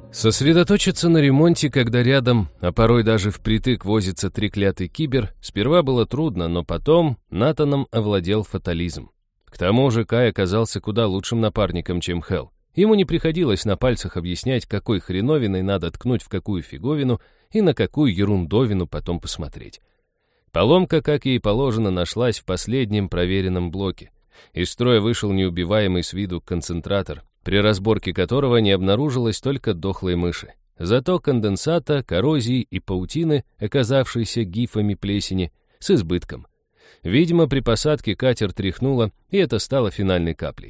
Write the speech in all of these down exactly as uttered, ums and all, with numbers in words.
Сосредоточиться на ремонте, когда рядом, а порой даже впритык возится треклятый кибер, сперва было трудно, но потом Натаном овладел фатализм. К тому же Кай оказался куда лучшим напарником, чем Хелл. Ему не приходилось на пальцах объяснять, какой хреновиной надо ткнуть в какую фиговину и на какую ерундовину потом посмотреть. Поломка, как ей положено, нашлась в последнем проверенном блоке. Из строя вышел неубиваемый с виду концентратор, при разборке которого не обнаружилось только дохлой мыши. Зато конденсата, коррозии и паутины, оказавшиеся гифами плесени, с избытком. Видимо, при посадке катер тряхнуло, и это стало финальной каплей.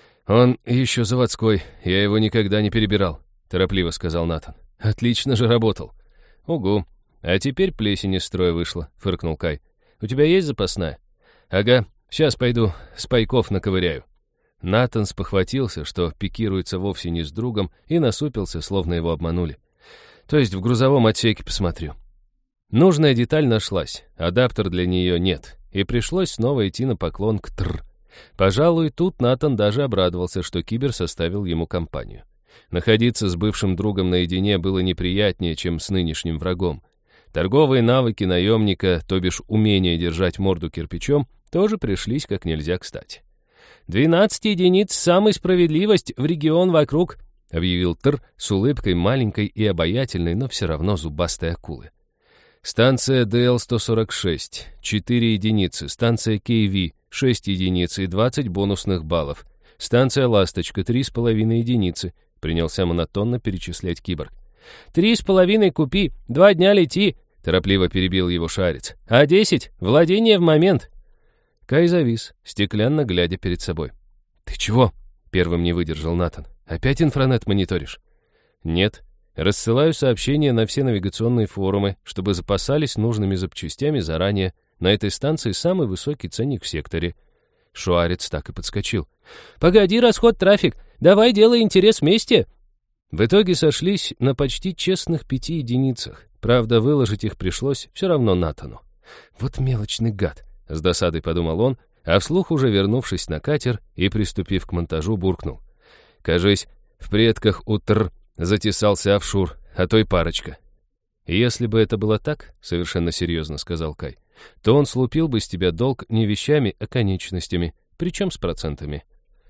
«Он еще заводской, я его никогда не перебирал», — торопливо сказал Натан. «Отлично же работал». «Угу. А теперь плесень из строя вышла», — фыркнул Кай. «У тебя есть запасная?» «Ага, сейчас пойду с пайков наковыряю». Натан спохватился, что пикируется вовсе не с другом, и насупился, словно его обманули. «То есть в грузовом отсеке посмотрю». Нужная деталь нашлась, адаптер для нее нет, и пришлось снова идти на поклон к ТР. Пожалуй, тут Натан даже обрадовался, что кибер составил ему компанию. Находиться с бывшим другом наедине было неприятнее, чем с нынешним врагом. Торговые навыки наемника, то бишь умение держать морду кирпичом, тоже пришлись как нельзя кстати. «Двенадцать единиц самой справедливость в регион вокруг», — объявил Тр с улыбкой маленькой и обаятельной, но все равно зубастой акулы. «Станция Д Л сто сорок шесть, четыре единицы, станция Кей Ви, шесть единиц и двадцать бонусных баллов, станция Ласточка, три с половиной единицы», — принялся монотонно перечислять киборг. «Три с половиной купи, два дня лети», — торопливо перебил его шарец. «А десять — владение в момент». Кай завис, стеклянно глядя перед собой. «Ты чего?» — первым не выдержал Натан. «Опять инфранет мониторишь?» «Нет. Рассылаю сообщения на все навигационные форумы, чтобы запасались нужными запчастями заранее. На этой станции самый высокий ценник в секторе». Шуарец так и подскочил. «Погоди, расход трафик. Давай делай интерес вместе». В итоге сошлись на почти честных пяти единицах. Правда, выложить их пришлось все равно Натану. «Вот мелочный гад», — с досадой подумал он, а вслух уже вернувшись на катер и приступив к монтажу, буркнул. «Кажись, в предках у Тр затесался офшур, а то и парочка». «Если бы это было так, — совершенно серьезно сказал Кай, — то он слупил бы с тебя долг не вещами, а конечностями, причем с процентами».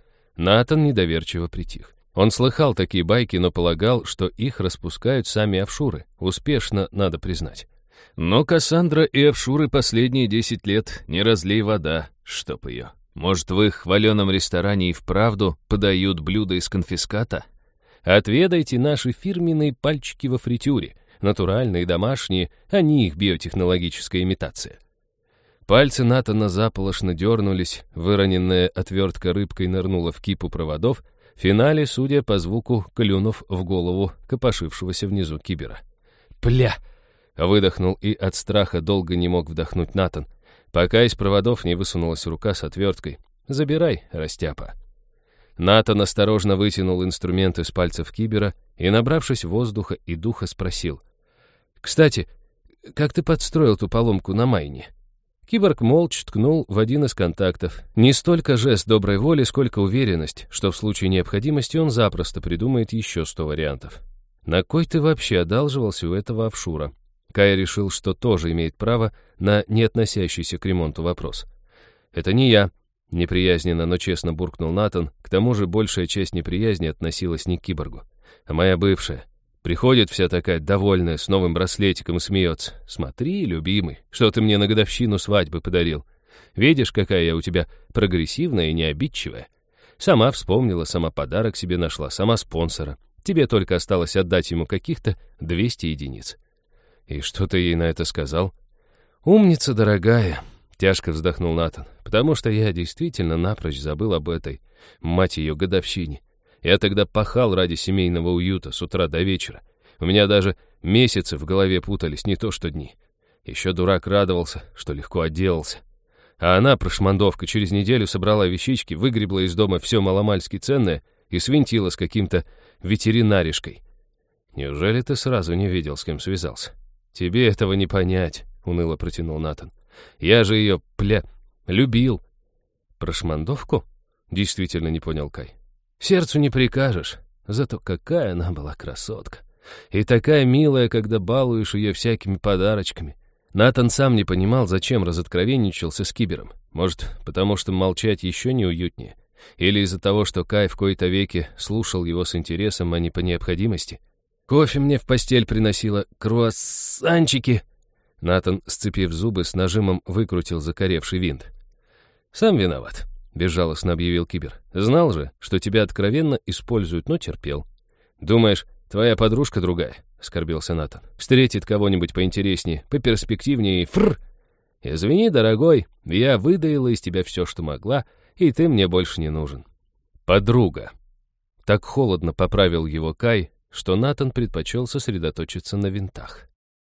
Натан недоверчиво притих. Он слыхал такие байки, но полагал, что их распускают сами офшуры. Успешно, надо признать. Но Кассандра и офшуры последние десять лет не разлей вода, чтоб ее. Может, в их хваленом ресторане и вправду подают блюда из конфиската? Отведайте наши фирменные пальчики во фритюре. Натуральные, домашние, а не их биотехнологическая имитация. Пальцы Натана заполошно дернулись, выроненная отвертка рыбкой нырнула в кипу проводов, в финале, судя по звуку, клюнув в голову копошившегося внизу кибера. «Пля!» — выдохнул и от страха долго не мог вдохнуть Натан, пока из проводов не высунулась рука с отверткой. «Забирай, растяпа». Натан осторожно вытянул инструмент из пальцев кибера и, набравшись воздуха и духа, спросил. «Кстати, как ты подстроил ту поломку на майне?» Киборг молча ткнул в один из контактов. Не столько жест доброй воли, сколько уверенность, что в случае необходимости он запросто придумает еще сто вариантов. «На кой ты вообще одалживался у этого офшура?» Кай решил, что тоже имеет право на не относящийся к ремонту вопрос. «Это не я», — неприязненно, но честно буркнул Натан. К тому же большая часть неприязни относилась не к киборгу, а моя бывшая. Приходит вся такая довольная, с новым браслетиком и смеется. «Смотри, любимый, что ты мне на годовщину свадьбы подарил. Видишь, какая я у тебя прогрессивная и необидчивая. Сама вспомнила, сама подарок себе нашла, сама спонсора. Тебе только осталось отдать ему каких-то двести единиц». «И что ты ей на это сказал?» «Умница, дорогая», — тяжко вздохнул Натан, «потому что я действительно напрочь забыл об этой, мать ее, годовщине. Я тогда пахал ради семейного уюта с утра до вечера. У меня даже месяцы в голове путались, не то что дни. Еще дурак радовался, что легко отделался. А она, прошмандовка, через неделю собрала вещички, выгребла из дома все маломальски ценное и свинтила с каким-то ветеринаришкой. Неужели ты сразу не видел, с кем связался?» «Тебе этого не понять», — уныло протянул Натан. «Я же ее, пля, любил». «Прошмандовку?» — действительно не понял Кай. «Сердцу не прикажешь», — Зато какая она была красотка. И такая милая, когда балуешь ее всякими подарочками. Натан сам не понимал, зачем разоткровенничался с Кибером. Может, потому что молчать еще неуютнее? Или из-за того, что Кай в кои-то веки слушал его с интересом, а не по необходимости? Кофе мне в постель приносила, круассанчики. Натан, сцепив зубы, с нажимом выкрутил закоревший винт. «Сам виноват», — безжалостно объявил Кибер. «Знал же, что тебя откровенно используют, но терпел». «Думаешь, твоя подружка другая?» — оскорбился Натан. «Встретит кого-нибудь поинтереснее, поперспективнее и фрр! Извини, дорогой, я выдаила из тебя все, что могла, и ты мне больше не нужен». «Подруга». Так холодно поправил его Кай, что Натан предпочел сосредоточиться на винтах.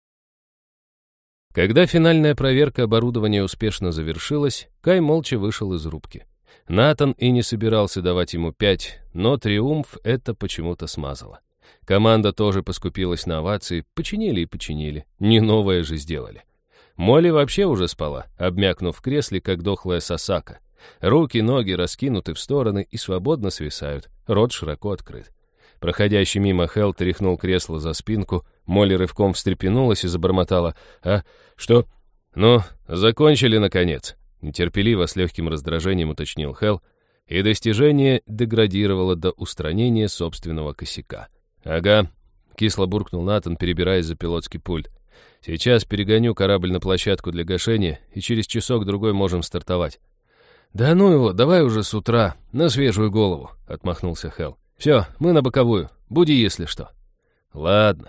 Когда финальная проверка оборудования успешно завершилась, Кай молча вышел из рубки. Натан и не собирался давать ему пять, но триумф это почему-то смазало. Команда тоже поскупилась на овации, починили и починили, не новое же сделали. Молли вообще уже спала, обмякнув в кресле, как дохлая сосака. Руки, ноги раскинуты в стороны и свободно свисают, рот широко открыт. Проходящий мимо Хелл тряхнул кресло за спинку, Молли рывком встрепенулась и забормотала. «А, что? Ну, закончили, наконец!» Нетерпеливо, с легким раздражением уточнил Хелл, и достижение деградировало до устранения собственного косяка. «Ага», — кисло буркнул Натан, перебираясь за пилотский пульт. «Сейчас перегоню корабль на площадку для гашения, и через часок-другой можем стартовать». «Да ну его, давай уже с утра, на свежую голову», — отмахнулся Хелл. «Все, мы на боковую, буди, если что». «Ладно».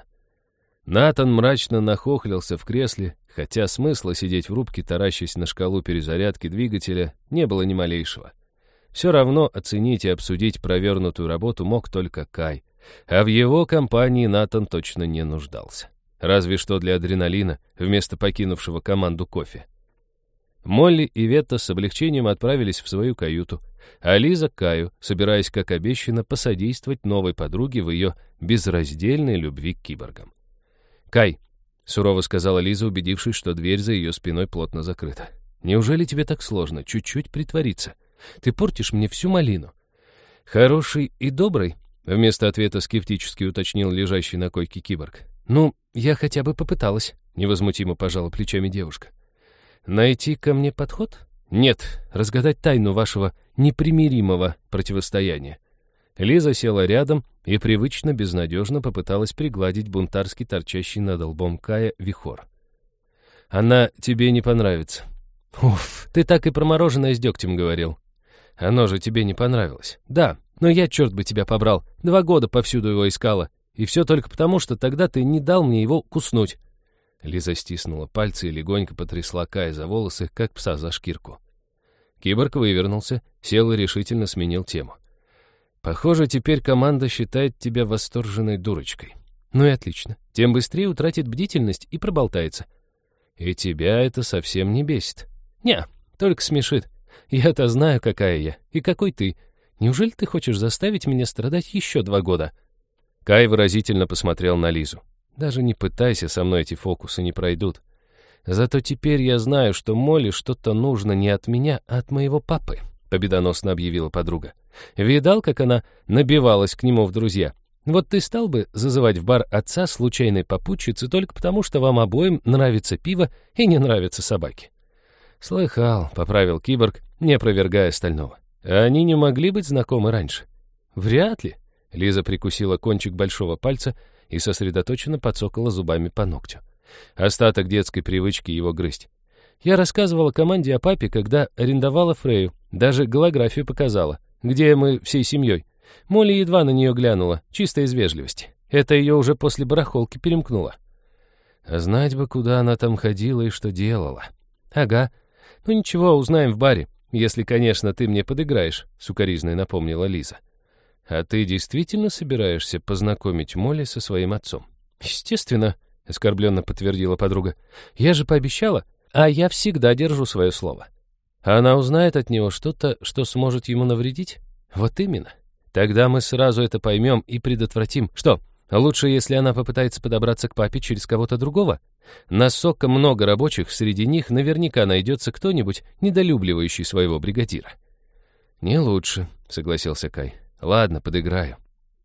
Натан мрачно нахохлился в кресле, хотя смысла сидеть в рубке, таращась на шкалу перезарядки двигателя, не было ни малейшего. Все равно оценить и обсудить провернутую работу мог только Кай, а в его компании Натан точно не нуждался. Разве что для адреналина, вместо покинувшего команду кофе. Молли и Ветта с облегчением отправились в свою каюту, а Лиза к Каю, собираясь, как обещано, посодействовать новой подруге в ее безраздельной любви к киборгам. «Кай», — сурово сказала Лиза, убедившись, что дверь за ее спиной плотно закрыта, «неужели тебе так сложно чуть-чуть притвориться? Ты портишь мне всю малину». «Хороший и добрый», — вместо ответа скептически уточнил лежащий на койке киборг. «Ну, я хотя бы попыталась», — невозмутимо пожала плечами девушка. «Найти ко мне подход? Нет, разгадать тайну вашего непримиримого противостояния». Лиза села рядом и привычно безнадежно попыталась пригладить бунтарски торчащий над лбом Кая вихор. «Она тебе не понравится». «Уф, ты так и про мороженое с дегтем говорил». «Оно же тебе не понравилось». «Да, но я, черт бы тебя побрал, два года повсюду его искала, и все только потому, что тогда ты не дал мне его куснуть». Лиза стиснула пальцы и легонько потрясла Кая за волосы, как пса за шкирку. Киборг вывернулся, сел и решительно сменил тему. «Похоже, теперь команда считает тебя восторженной дурочкой». «Ну и отлично. Тем быстрее утратит бдительность и проболтается». «И тебя это совсем не бесит?» «Не, только смешит. Я-то знаю, какая я и какой ты. Неужели ты хочешь заставить меня страдать еще два года?» Кай выразительно посмотрел на Лизу. «Даже не пытайся, со мной эти фокусы не пройдут. Зато теперь я знаю, что Молли что-то нужно не от меня, а от моего папы», — победоносно объявила подруга. «Видал, как она набивалась к нему в друзья? Вот ты стал бы зазывать в бар отца случайной попутчицы только потому, что вам обоим нравится пиво и не нравятся собаки?» «Слыхал», — поправил киборг, не опровергая остального. «А они не могли быть знакомы раньше?» «Вряд ли», — Лиза прикусила кончик большого пальца и сосредоточенно подсокала зубами по ногтю. Остаток детской привычки его грызть. «Я рассказывала команде о папе, когда арендовала Фрею, даже голографию показала, где мы всей семьей. Молли едва на нее глянула, чисто из вежливости. Это ее уже после барахолки перемкнуло». «А знать бы, куда она там ходила и что делала». «Ага. Ну ничего, узнаем в баре, если, конечно, ты мне подыграешь», — сукоризной напомнила Лиза. «А ты действительно собираешься познакомить Молли со своим отцом?» «Естественно», — оскорбленно подтвердила подруга. «Я же пообещала, а я всегда держу свое слово. А она узнает от него что-то, что сможет ему навредить? Вот именно. Тогда мы сразу это поймем и предотвратим. Что, лучше, если она попытается подобраться к папе через кого-то другого? Настолько много рабочих, среди них наверняка найдется кто-нибудь, недолюбливающий своего бригадира». «Не лучше», — согласился Кай. «Ладно, подыграю».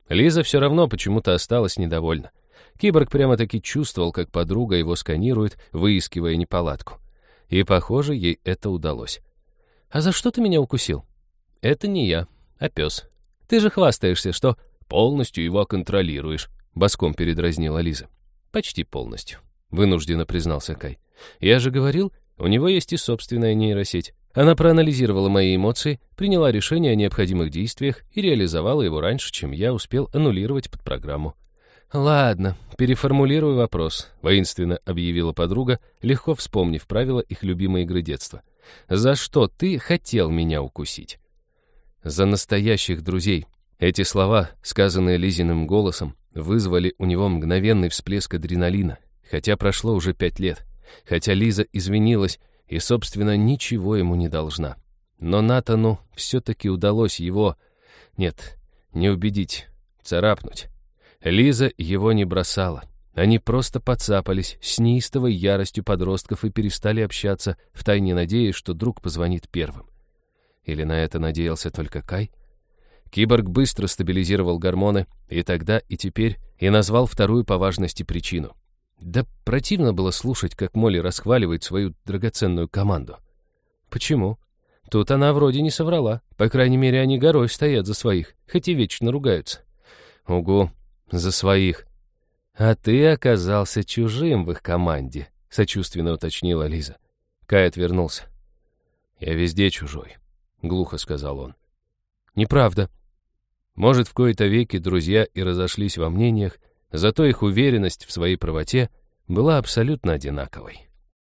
Лиза все равно почему-то осталась недовольна. Киборг прямо-таки чувствовал, как подруга его сканирует, выискивая неполадку. И, похоже, ей это удалось. «А за что ты меня укусил?» «Это не я, а пес. Ты же хвастаешься, что полностью его контролируешь», — боском передразнила Лиза. «Почти полностью», — вынужденно признался Кай. «Я же говорил, у него есть и собственная нейросеть. Она проанализировала мои эмоции, приняла решение о необходимых действиях и реализовала его раньше, чем я успел аннулировать под программу». «Ладно, переформулирую вопрос», — воинственно объявила подруга, легко вспомнив правила их любимой игры детства. «За что ты хотел меня укусить?» «За настоящих друзей». Эти слова, сказанные Лизиным голосом, вызвали у него мгновенный всплеск адреналина, хотя прошло уже пять лет, хотя Лиза извинилась и, собственно, ничего ему не должна. Но Натану все-таки удалось его... Нет, не убедить, царапнуть. Лиза его не бросала. Они просто подцапались с неистовой яростью подростков и перестали общаться, втайне надеясь, что друг позвонит первым. Или на это надеялся только Кай? Киборг быстро стабилизировал гормоны, и тогда, и теперь, и назвал вторую по важности причину. Да противно было слушать, как Молли расхваливает свою драгоценную команду. Почему? Тут она вроде не соврала. По крайней мере, они горой стоят за своих, хоть и вечно ругаются. Угу. За своих. А ты оказался чужим в их команде, сочувственно уточнила Лиза. Кай отвернулся. Я везде чужой, глухо сказал он. Неправда. Может, в кои-то веки друзья и разошлись во мнениях, зато их уверенность в своей правоте была абсолютно одинаковой.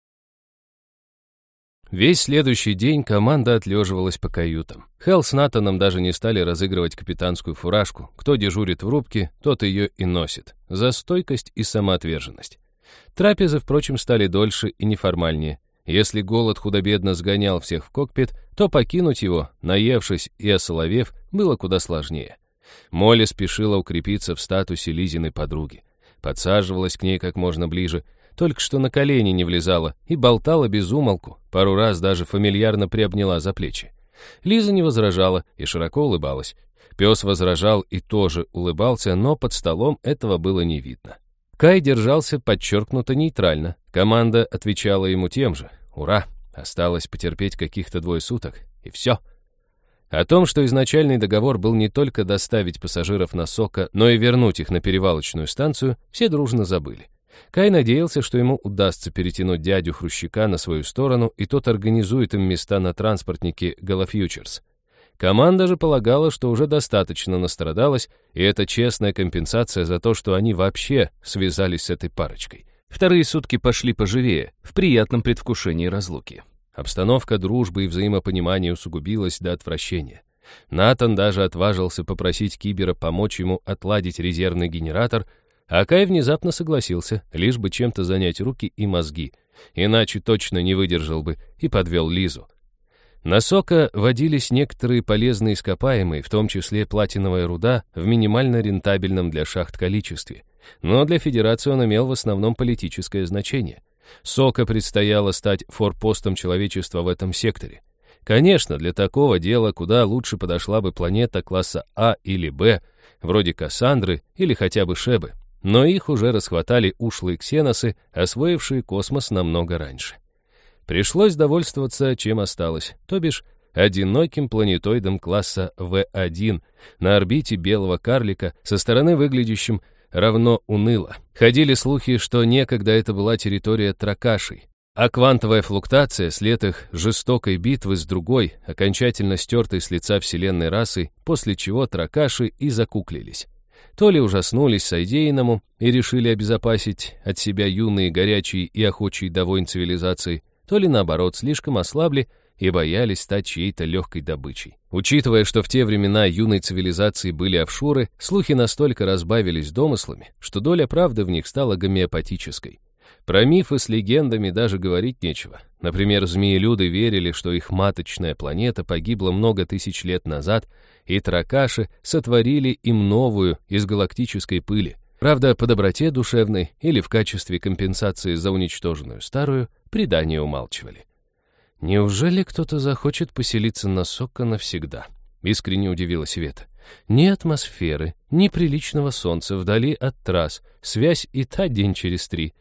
Весь следующий день команда отлеживалась по каютам. Хелл с Натаном даже не стали разыгрывать капитанскую фуражку. Кто дежурит в рубке, тот ее и носит. За стойкость и самоотверженность. Трапезы, впрочем, стали дольше и неформальнее. Если голод худо-бедно сгонял всех в кокпит, то покинуть его, наевшись и осоловев, было куда сложнее. Молли спешила укрепиться в статусе Лизиной подруги. Подсаживалась к ней как можно ближе, только что на колени не влезала и болтала без умолку, пару раз даже фамильярно приобняла за плечи. Лиза не возражала и широко улыбалась. Пес возражал и тоже улыбался, но под столом этого было не видно. Кай держался подчеркнуто нейтрально, команда отвечала ему тем же. Ура! Осталось потерпеть каких-то двое суток, и все. О том, что изначальный договор был не только доставить пассажиров на Сока, но и вернуть их на перевалочную станцию, все дружно забыли. Кай надеялся, что ему удастся перетянуть дядю Хрущика на свою сторону, и тот организует им места на транспортнике Галафьючерс. Команда же полагала, что уже достаточно настрадалась, и это честная компенсация за то, что они вообще связались с этой парочкой. Вторые сутки пошли поживее, в приятном предвкушении разлуки. Обстановка дружбы и взаимопонимания усугубилась до отвращения. Натан даже отважился попросить Кибера помочь ему отладить резервный генератор, а Кай внезапно согласился, лишь бы чем-то занять руки и мозги, иначе точно не выдержал бы и подвел Лизу. На Сока водились некоторые полезные ископаемые, в том числе платиновая руда, в минимально рентабельном для шахт количестве. Но для Федерации он имел в основном политическое значение. Сока предстояло стать форпостом человечества в этом секторе. Конечно, для такого дела куда лучше подошла бы планета класса А или Б, вроде Кассандры или хотя бы Шебы. Но их уже расхватали ушлые ксеносы, освоившие космос намного раньше. Пришлось довольствоваться, чем осталось, то бишь одиноким планетоидом класса В один на орбите белого карлика, со стороны выглядящим равно уныло. Ходили слухи, что некогда это была территория Тракашей, а квантовая флуктация, след их жестокой битвы с другой, окончательно стертой с лица вселенной расой, после чего Тракаши и закуклились. То ли ужаснулись содеянному и решили обезопасить от себя юные, горячие и охочие до войн цивилизации, то ли, наоборот, слишком ослабли и боялись стать чьей-то легкой добычей. Учитывая, что в те времена юной цивилизации были офшоры, слухи настолько разбавились домыслами, что доля правды в них стала гомеопатической. Про мифы с легендами даже говорить нечего. Например, змеелюды верили, что их маточная планета погибла много тысяч лет назад, и Тракаши сотворили им новую из галактической пыли. Правда, по доброте душевной или в качестве компенсации за уничтоженную старую, предания умалчивали. «Неужели кто-то захочет поселиться на Сока навсегда?» — искренне удивилась Света. Ни атмосферы, ни приличного солнца вдали от трасс, связь и та день через три.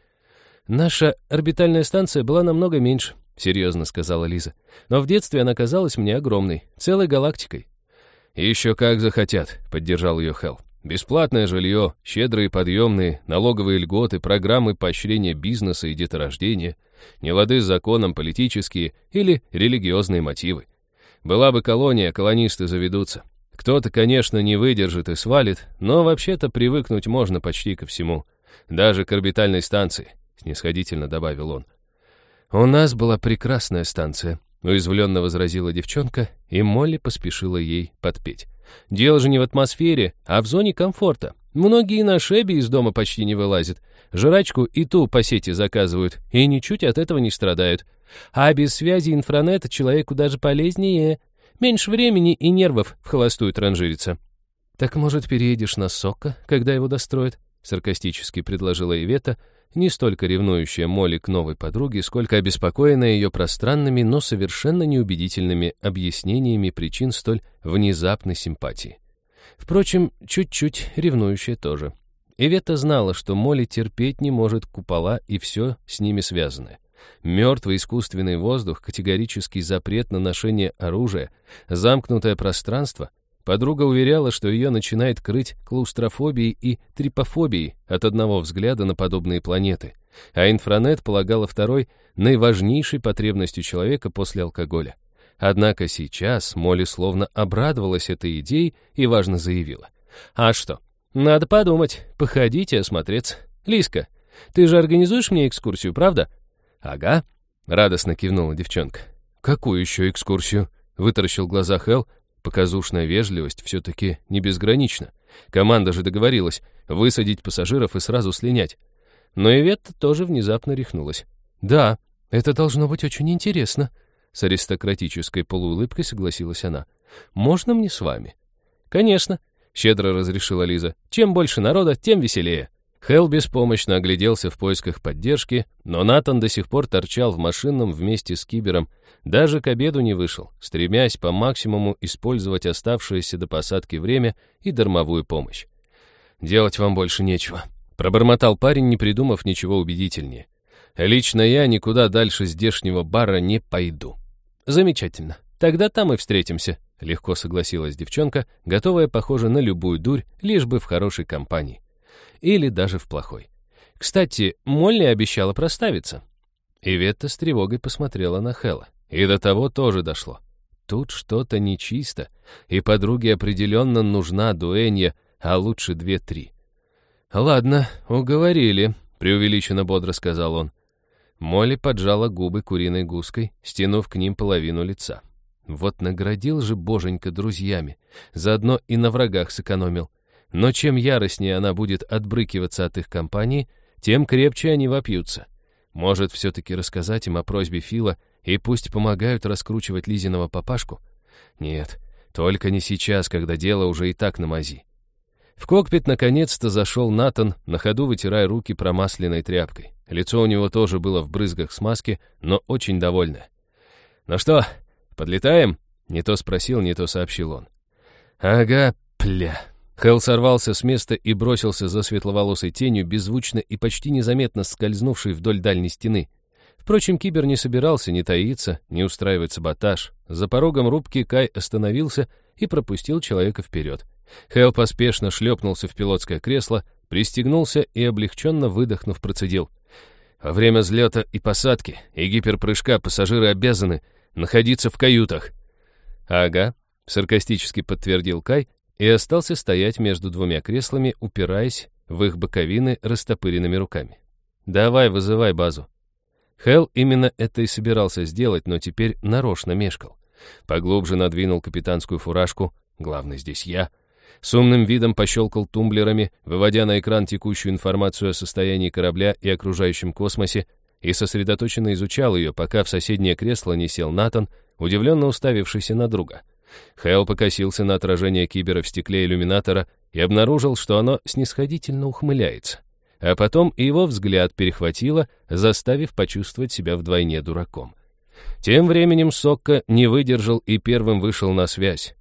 Наша орбитальная станция была намного меньше, серьезно сказала Лиза. Но в детстве она казалась мне огромной, целой галактикой. «Еще как захотят», — поддержал ее Хелл. «Бесплатное жилье, щедрые подъемные, налоговые льготы, программы поощрения бизнеса и деторождения, нелады с законом, политические или религиозные мотивы. Была бы колония, колонисты заведутся. Кто-то, конечно, не выдержит и свалит, но вообще-то привыкнуть можно почти ко всему. Даже к орбитальной станции», — снисходительно добавил он. «У нас была прекрасная станция», — уязвленно возразила девчонка, и Молли поспешила ей подпеть. «Дело же не в атмосфере, а в зоне комфорта. Многие на шебе из дома почти не вылазят. Жрачку и ту по сети заказывают, и ничуть от этого не страдают. А без связи инфранета человеку даже полезнее. Меньше времени и нервов в холостую транжириться». «Так, может, переедешь на Сокко, когда его достроят?» — саркастически предложила Ивета, не столько ревнующая Молли к новой подруге, сколько обеспокоенная ее пространными, но совершенно неубедительными объяснениями причин столь внезапной симпатии. Впрочем, чуть-чуть ревнующая тоже. Ивета знала, что Молли терпеть не может купола и все с ними связанное. Мертвый искусственный воздух, категорический запрет на ношение оружия, замкнутое пространство. Подруга уверяла, что ее начинает крыть клаустрофобией и трипофобией от одного взгляда на подобные планеты, а инфранет полагала второй наиважнейшей потребностью человека после алкоголя. Однако сейчас Молли словно обрадовалась этой идее и важно заявила. «А что? Надо подумать, походить и осмотреться. Лиска, ты же организуешь мне экскурсию, правда?» «Ага», — радостно кивнула девчонка. «Какую еще экскурсию?» — вытаращил глаза Хелл. Показушная вежливость все-таки не безгранична. Команда же договорилась высадить пассажиров и сразу слинять. Но Иветта тоже внезапно рехнулась. «Да, это должно быть очень интересно», — с аристократической полуулыбкой согласилась она. «Можно мне с вами?» «Конечно», — щедро разрешила Лиза. «Чем больше народа, тем веселее». Хелл беспомощно огляделся в поисках поддержки, но Натан до сих пор торчал в машинном вместе с Кибером, даже к обеду не вышел, стремясь по максимуму использовать оставшееся до посадки время и дармовую помощь. «Делать вам больше нечего», — пробормотал парень, не придумав ничего убедительнее. «Лично я никуда дальше здешнего бара не пойду». «Замечательно. Тогда там и встретимся», — легко согласилась девчонка, готовая, похоже, на любую дурь, лишь бы в хорошей компании. Или даже в плохой. «Кстати, Молли обещала проставиться». Иветта с тревогой посмотрела на Хэлла. И до того тоже дошло. Тут что-то нечисто, и подруге определенно нужна дуэнья, а лучше две-три. «Ладно, уговорили», — преувеличенно бодро сказал он. Молли поджала губы куриной гуской, стянув к ним половину лица. Вот наградил же боженька друзьями, заодно и на врагах сэкономил. Но чем яростнее она будет отбрыкиваться от их компании, тем крепче они вопьются. Может, все-таки рассказать им о просьбе Фила, и пусть помогают раскручивать Лизиного папашку? Нет, только не сейчас, когда дело уже и так на мази. В кокпит наконец-то зашел Натан, на ходу вытирая руки промасленной тряпкой. Лицо у него тоже было в брызгах смазки, но очень довольное. «Ну что, подлетаем?» — не то спросил, не то сообщил он. «Ага, пля». Хелл сорвался с места и бросился за светловолосой тенью, беззвучно и почти незаметно скользнувшей вдоль дальней стены. Впрочем, Кибер не собирался ни таиться, ни устраивать саботаж. За порогом рубки Кай остановился и пропустил человека вперед. Хелл поспешно шлепнулся в пилотское кресло, пристегнулся и, облегченно выдохнув, процедил. «Во время взлета и посадки и гиперпрыжка пассажиры обязаны находиться в каютах». «Ага», — саркастически подтвердил Кай, и остался стоять между двумя креслами, упираясь в их боковины растопыренными руками. «Давай, вызывай базу». Хелл именно это и собирался сделать, но теперь нарочно мешкал. Поглубже надвинул капитанскую фуражку, главный здесь я, с умным видом пощелкал тумблерами, выводя на экран текущую информацию о состоянии корабля и окружающем космосе, и сосредоточенно изучал ее, пока в соседнее кресло не сел Натан, удивленно уставившийся на друга. Хелл покосился на отражение Кибера в стекле иллюминатора и обнаружил, что оно снисходительно ухмыляется. А потом и его взгляд перехватило, заставив почувствовать себя вдвойне дураком. Тем временем Сокко не выдержал и первым вышел на связь.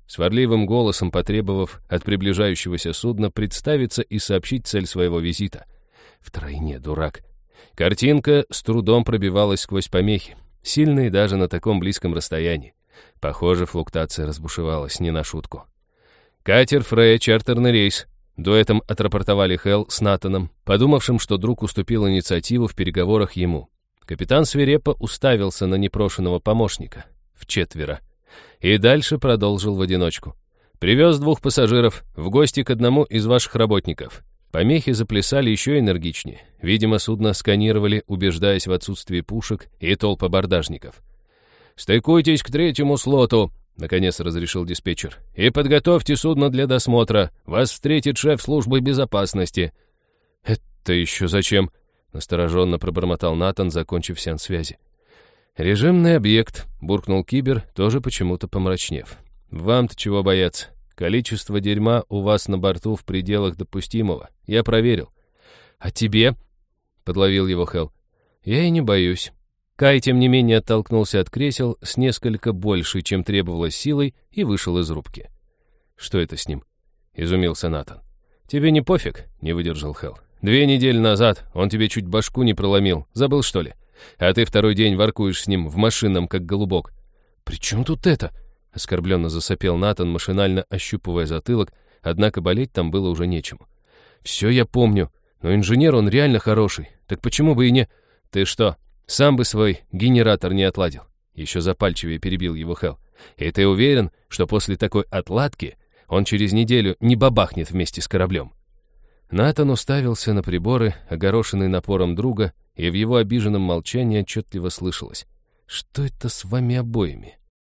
сварливым голосом потребовав от приближающегося судна представиться и сообщить цель своего визита. Втройне дурак. Картинка с трудом пробивалась сквозь помехи, сильные даже на таком близком расстоянии. Похоже, флуктуация разбушевалась не на шутку. «Катер Фрея, чартерный рейс», — дуэтом отрапортовали Хелл с Натаном, подумавшим, что друг уступил инициативу в переговорах ему. Капитан свирепо уставился на непрошенного помощника. Вчетверо. И дальше продолжил в одиночку. «Привез двух пассажиров в гости к одному из ваших работников». Помехи заплясали еще энергичнее. Видимо, судно сканировали, убеждаясь в отсутствии пушек и толп абордажников. «Стыкуйтесь к третьему слоту», — наконец разрешил диспетчер, «и подготовьте судно для досмотра. Вас встретит шеф службы безопасности». «Это еще зачем?» — настороженно пробормотал Натан, закончив сеанс связи. «Режимный объект», — буркнул Кибер, тоже почему-то помрачнев. «Вам-то чего бояться? Количество дерьма у вас на борту в пределах допустимого. Я проверил». «А тебе?» — подловил его Хелл. «Я и не боюсь». Кай, тем не менее, оттолкнулся от кресел с несколько большей, чем требовалось, силой, и вышел из рубки. «Что это с ним?» — изумился Натан. «Тебе не пофиг?» — не выдержал Хелл. «Две недели назад он тебе чуть башку не проломил. Забыл, что ли? А ты второй день воркуешь с ним в машинном, как голубок». «При чем тут это?» — оскорбленно засопел Натан, машинально ощупывая затылок, однако болеть там было уже нечему. «Все я помню, но инженер он реально хороший. Так почему бы и не...» «Ты что, сам бы свой генератор не отладил?» Еще запальчивее перебил его Хелл. «И ты уверен, что после такой отладки он через неделю не бабахнет вместе с кораблем?» Натан уставился на приборы, огорошенный напором друга, и в его обиженном молчании отчетливо слышалось: «Что это с вами обоими?